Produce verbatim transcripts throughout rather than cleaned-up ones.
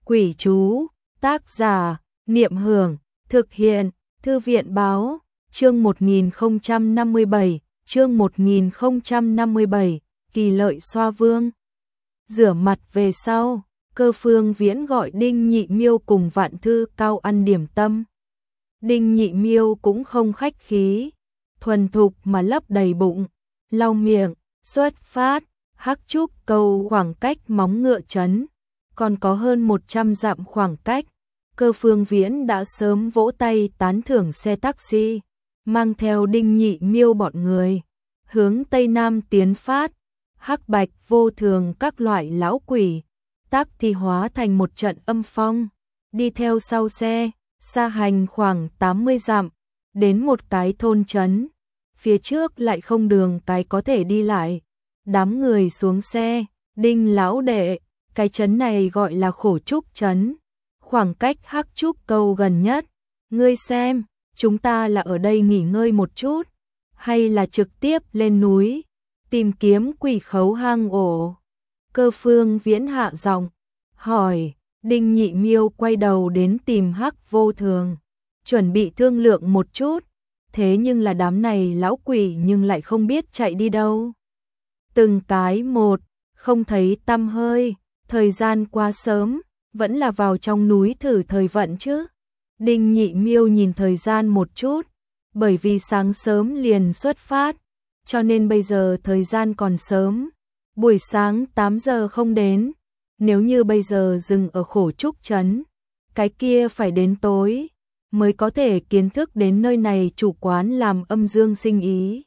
Quỷ chú, tác giả, Niệm Hưởng, thực hiện, Thư viện báo, chương một nghìn không trăm năm mươi bảy, chương một nghìn không trăm năm mươi bảy, Kỳ Lợi Xoa Vương. Rửa mặt về sau, Cơ Phương Viễn gọi Đinh Nhị Miêu cùng Vạn Thư Cao ăn điểm tâm. Đinh Nhị Miêu cũng không khách khí, thuần thục mà lấp đầy bụng, lau miệng, xuất phát, Hắc Trúc Cầu khoảng cách Móng Ngựa Trấn, còn có hơn một trăm dặm khoảng cách. Cơ Phương Viễn đã sớm vỗ tay tán thưởng xe taxi, mang theo Đinh Nhị Miêu bọn người, hướng Tây Nam tiến phát. Hắc Bạch Vô Thường các loại lão quỷ, tác thì hóa thành một trận âm phong, đi theo sau xe, xa hành khoảng tám mươi dặm, đến một cái thôn trấn, phía trước lại không đường cái có thể đi lại. Đám người xuống xe, Đinh lão đệ, cái trấn này gọi là Khổ Trúc Trấn, khoảng cách Hắc Trúc Cầu gần nhất, ngươi xem, chúng ta là ở đây nghỉ ngơi một chút, hay là trực tiếp lên núi, tìm kiếm quỷ khấu hang ổ? Cơ Phương Viễn hạ giọng hỏi. Đinh Nhị Miêu quay đầu đến tìm Hắc Vô Thường, chuẩn bị thương lượng một chút, thế nhưng là đám này lão quỷ nhưng lại không biết chạy đi đâu. Từng cái một, không thấy tăm hơi, thời gian quá sớm, vẫn là vào trong núi thử thời vận chứ. Đinh Nhị Miêu nhìn thời gian một chút, bởi vì sáng sớm liền xuất phát, cho nên bây giờ thời gian còn sớm, buổi sáng tám giờ không đến. Nếu như bây giờ dừng ở Khổ Trúc Trấn, cái kia phải đến tối mới có thể kiến thức đến nơi này chủ quán làm âm dương sinh ý.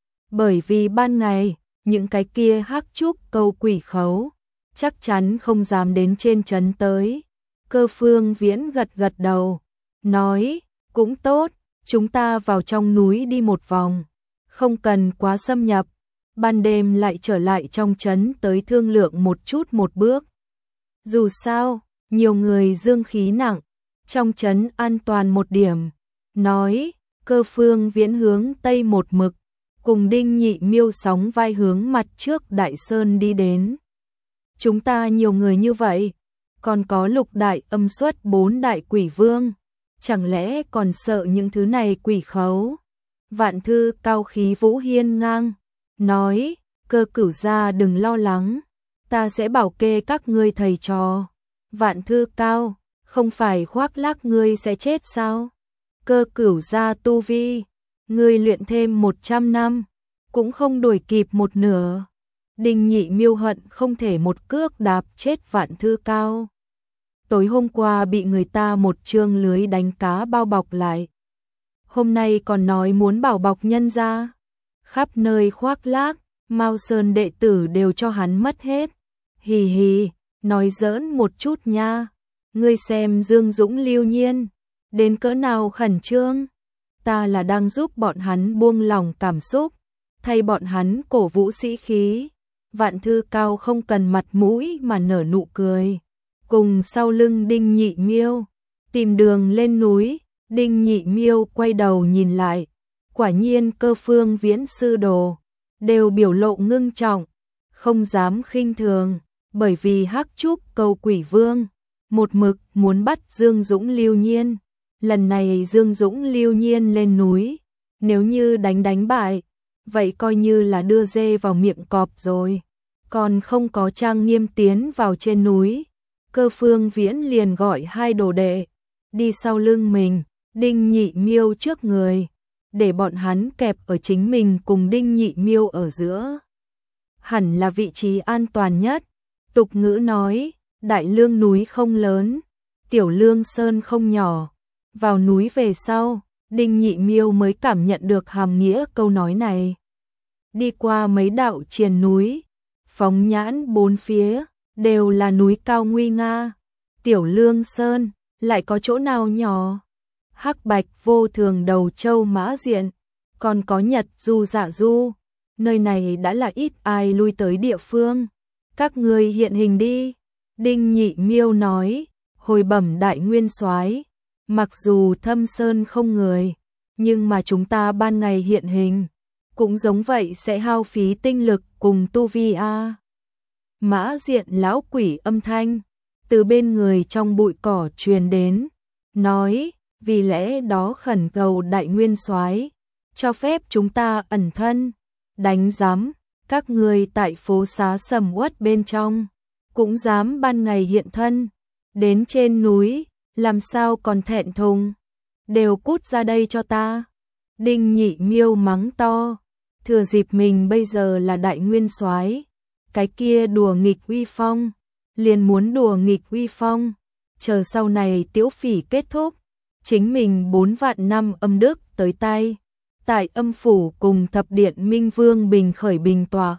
Bởi vì ban ngày, những cái kia Hắc Trúc Cầu quỷ khấu chắc chắn không dám đến trên trấn tới. Cơ Phương Viễn gật gật đầu, nói, cũng tốt, chúng ta vào trong núi đi một vòng, không cần quá xâm nhập, ban đêm lại trở lại trong trấn tới thương lượng một chút một bước. Dù sao, nhiều người dương khí nặng, trong trấn an toàn một điểm. Nói, Cơ Phương Viễn hướng Tây một mực, cùng Đinh Nhị Miêu sóng vai hướng mặt trước Đại Sơn đi đến. Chúng ta nhiều người như vậy, còn có lục đại âm xuất bốn đại quỷ vương, chẳng lẽ còn sợ những thứ này quỷ khấu? Vạn Thư Cao khí vũ hiên ngang, nói, Cơ Cửu gia đừng lo lắng, ta sẽ bảo kê các ngươi thầy trò. Vạn Thư Cao, không phải khoác lác ngươi sẽ chết sao? Cơ Cửu gia tu vi, ngươi luyện thêm một trăm năm, cũng không đuổi kịp một nửa. Đinh Nhị Miêu hận không thể một cước đạp chết Vạn Thư Cao. Tối hôm qua bị người ta một chương lưới đánh cá bao bọc lại, hôm nay còn nói muốn bảo bọc nhân gia, khắp nơi khoác lác, Mao Sơn đệ tử đều cho hắn mất hết. Hì hì, nói giỡn một chút nha, ngươi xem Dương Dũng Lưu Nhiên, đến cỡ nào khẩn trương, ta là đang giúp bọn hắn buông lòng cảm xúc, thay bọn hắn cổ vũ sĩ khí. Vạn Thư Cao không cần mặt mũi mà nở nụ cười, cùng sau lưng Đinh Nhị Miêu, tìm đường lên núi. Đinh Nhị Miêu quay đầu nhìn lại, quả nhiên Cơ Phương Viễn sư đồ, đều biểu lộ ngưng trọng, không dám khinh thường. Bởi vì Hắc Trúc Cầu quỷ vương một mực muốn bắt Dương Dũng Lưu Nhiên, lần này Dương Dũng Lưu Nhiên lên núi, nếu như đánh đánh bại, vậy coi như là đưa dê vào miệng cọp rồi, còn không có trang nghiêm tiến vào trên núi. Cơ Phương Viễn liền gọi hai đồ đệ đi sau lưng mình, Đinh Nhị Miêu trước người, để bọn hắn kẹp ở chính mình cùng Đinh Nhị Miêu ở giữa, hẳn là vị trí an toàn nhất. Tục ngữ nói, Đại Lương núi không lớn, Tiểu Lương Sơn không nhỏ. Vào núi về sau, Đinh Nhị Miêu mới cảm nhận được hàm nghĩa câu nói này. Đi qua mấy đạo triền núi, phóng nhãn bốn phía, đều là núi cao nguy nga. Tiểu Lương Sơn, lại có chỗ nào nhỏ? Hắc Bạch Vô Thường Đầu Châu Mã Diện, còn có Nhật Du Dạ Du, nơi này đã là ít ai lui tới địa phương. Các người hiện hình đi. Đinh Nhị Miêu nói, hồi bẩm Đại Nguyên Soái, mặc dù Thâm Sơn không người, nhưng mà chúng ta ban ngày hiện hình, cũng giống vậy sẽ hao phí tinh lực cùng tu vi a. Mã Diện lão quỷ âm thanh, từ bên người trong bụi cỏ truyền đến, nói, vì lẽ đó khẩn cầu Đại Nguyên Soái cho phép chúng ta ẩn thân. Đánh giám, các người tại phố xá sầm uất bên trong cũng dám ban ngày hiện thân, đến trên núi làm sao còn thẹn thùng, đều cút ra đây cho ta. Đinh Nhị Miêu mắng to, thừa dịp mình bây giờ là Đại Nguyên Soái, cái kia đùa nghịch uy phong, liền muốn đùa nghịch uy phong, chờ sau này Tiếu Phỉ kết thúc, chính mình bốn vạn năm âm đức tới tay, tại âm phủ cùng thập điện Minh Vương bình khởi bình tọa,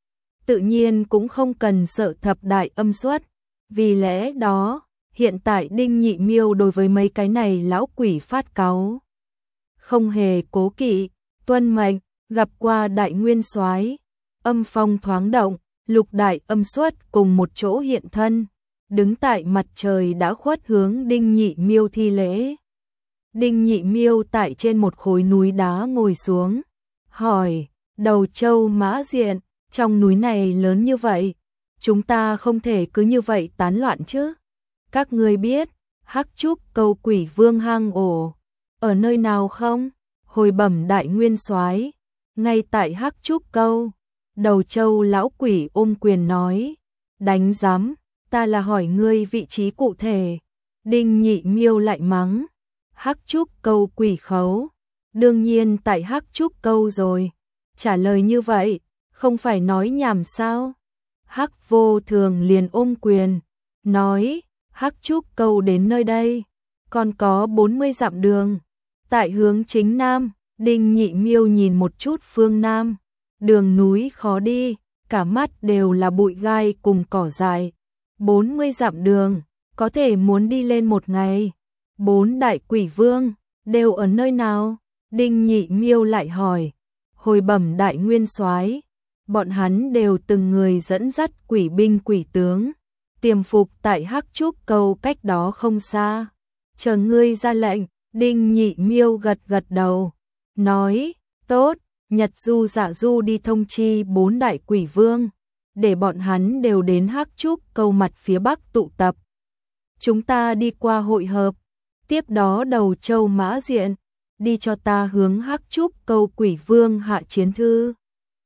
tự nhiên cũng không cần sợ thập đại âm xuất. Vì lẽ đó, hiện tại Đinh Nhị Miêu đối với mấy cái này lão quỷ phát cáu, không hề cố kỵ, tuân mệnh, gặp qua Đại Nguyên Soái. Âm phong thoáng động, lục đại âm xuất cùng một chỗ hiện thân, đứng tại mặt trời đã khuất hướng Đinh Nhị Miêu thi lễ. Đinh Nhị Miêu tại trên một khối núi đá ngồi xuống, hỏi, Đầu Châu Mã Diện, trong núi này lớn như vậy, chúng ta không thể cứ như vậy tán loạn chứ? Các ngươi biết, Hắc Trúc Câu Quỷ Vương hang ổ ở nơi nào không? Hồi bẩm Đại Nguyên Soái, ngay tại Hắc Trúc Câu. Đầu Châu lão quỷ ôm quyền nói, đánh giám, ta là hỏi ngươi vị trí cụ thể. Đinh Nhị Miêu lại mắng, Hắc Trúc Câu quỷ khấu, đương nhiên tại Hắc Trúc Câu rồi. Trả lời như vậy, không phải nói nhảm sao? Hắc Vô Thường liền ôm quyền, nói, Hắc Trúc Câu đến nơi đây, còn có bốn mươi dặm đường, tại hướng chính nam. Đinh Nhị Miêu nhìn một chút phương nam, đường núi khó đi, cả mắt đều là bụi gai cùng cỏ dại, bốn mươi dặm đường, có thể muốn đi lên một ngày. Bốn đại quỷ vương đều ở nơi nào? Đinh Nhị Miêu lại hỏi. Hồi bẩm Đại Nguyên Soái, bọn hắn đều từng người dẫn dắt quỷ binh quỷ tướng, tiềm phục tại Hắc Trúc Câu cách đó không xa. Chờ ngươi ra lệnh. Đinh Nhị Miêu gật gật đầu, nói, tốt, Nhật Du Dạ Du đi thông chi bốn đại quỷ vương, để bọn hắn đều đến Hắc Trúc Câu mặt phía bắc tụ tập. Chúng ta đi qua hội hợp, tiếp đó Đầu Châu Mã Diện, đi cho ta hướng Hắc Trúc Câu quỷ vương hạ chiến thư.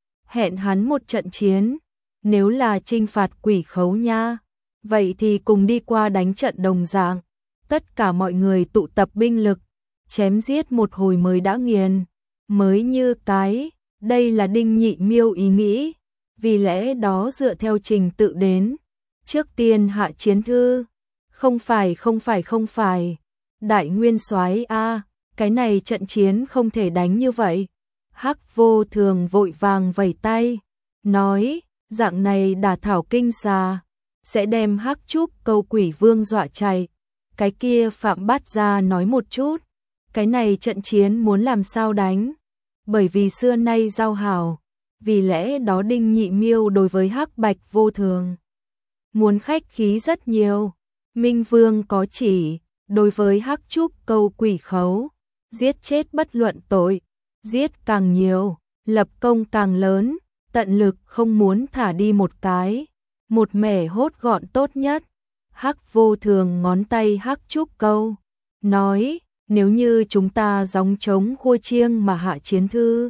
Hẹn hắn một trận chiến, nếu là trinh phạt quỷ khấu nha, vậy thì cùng đi qua đánh trận đồng dạng. Tất cả mọi người tụ tập binh lực, chém giết một hồi mới đã nghiền, mới như cái, đây là Đinh Nhị Miêu ý nghĩ, vì lẽ đó dựa theo trình tự đến, trước tiên hạ chiến thư. Không phải không phải không phải, Đại Nguyên Soái a, cái này trận chiến không thể đánh như vậy. Hắc Vô Thường vội vàng vẩy tay, nói, dạng này đả thảo kinh xà, sẽ đem Hắc Trúc Câu quỷ vương dọa chạy. Cái kia Phạm Bát Gia nói một chút, cái này trận chiến muốn làm sao đánh, bởi vì xưa nay giao hảo, vì lẽ đó Đinh Nhị Miêu đối với Hắc Bạch Vô Thường muốn khách khí rất nhiều. Minh Vương có chỉ, đối với Hắc Trúc Câu quỷ khấu, giết chết bất luận tội, giết càng nhiều, lập công càng lớn, tận lực không muốn thả đi một cái, một mẻ hốt gọn tốt nhất. Hắc Vô Thường ngón tay Hắc Trúc Câu, nói, nếu như chúng ta gióng trống khua chiêng mà hạ chiến thư,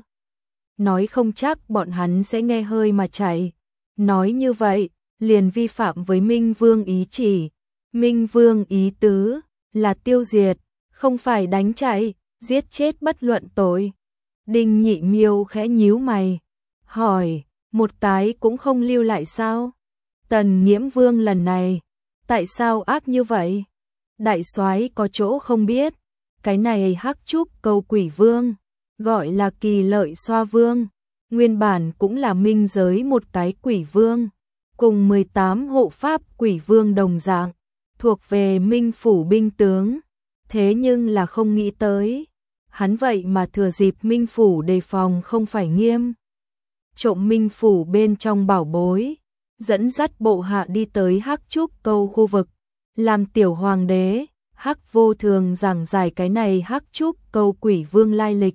nói không chắc bọn hắn sẽ nghe hơi mà chạy. Nói như vậy, liền vi phạm với Minh Vương ý chỉ. Minh Vương ý tứ là tiêu diệt, không phải đánh chạy, giết chết bất luận tội. Đinh Nhị Miêu khẽ nhíu mày, hỏi, một cái cũng không lưu lại sao? Tần Nghiễm Vương lần này tại sao ác như vậy? Đại soái có chỗ không biết, cái này Hắc Trúc Câu quỷ vương, gọi là Kỳ Lợi Xoa Vương, nguyên bản cũng là minh giới một cái quỷ vương, cùng mười tám hộ pháp quỷ vương đồng dạng, thuộc về Minh phủ binh tướng, thế nhưng là không nghĩ tới, hắn vậy mà thừa dịp Minh phủ đề phòng không phải nghiêm, trộm Minh phủ bên trong bảo bối, dẫn dắt bộ hạ đi tới Hắc Trúc Câu khu vực, làm tiểu hoàng đế. Hắc Vô Thường giảng giải cái này Hắc Trúc Câu quỷ vương lai lịch,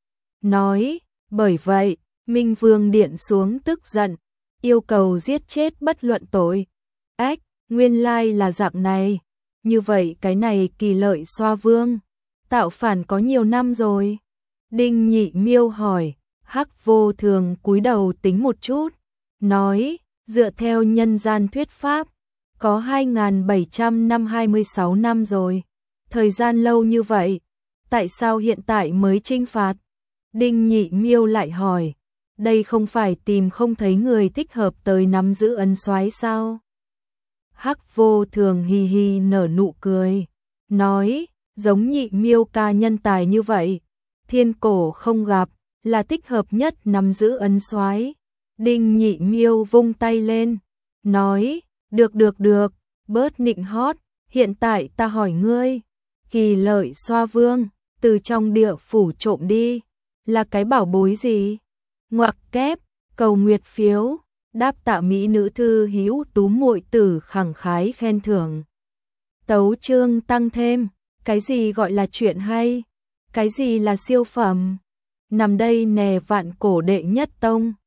nói, bởi vậy, Minh Vương điện xuống tức giận, yêu cầu giết chết bất luận tội. Ách, Nguyên lai là dạng này, như vậy cái này Kỳ Lợi Xoa Vương, tạo phản có nhiều năm rồi. Đinh Nhị Miêu hỏi, Hắc Vô Thường cúi đầu tính một chút, nói, dựa theo nhân gian thuyết pháp, có hai nghìn bảy trăm hai mươi sáu năm rồi. Thời gian lâu như vậy, tại sao hiện tại mới trinh phạt? Đinh Nhị Miêu lại hỏi, đây không phải tìm không thấy người thích hợp tới nắm giữ ấn soái sao? Hắc Vô Thường hì hì nở nụ cười, nói, giống Nhị Miêu ca nhân tài như vậy, thiên cổ không gặp, là thích hợp nhất nắm giữ ấn soái. Đinh Nhị Miêu vung tay lên, nói, được được được, bớt nịnh hót, hiện tại ta hỏi ngươi, Kỳ Lợi Xoa Vương, từ trong địa phủ trộm đi, là cái bảo bối gì? Ngoặc kép, cầu nguyệt phiếu, đáp tạ mỹ nữ thư hữu tú muội tử khẳng khái khen thưởng. Tấu chương tăng thêm, cái gì gọi là chuyện hay? Cái gì là siêu phẩm? Nằm đây nè vạn cổ đệ nhất tông.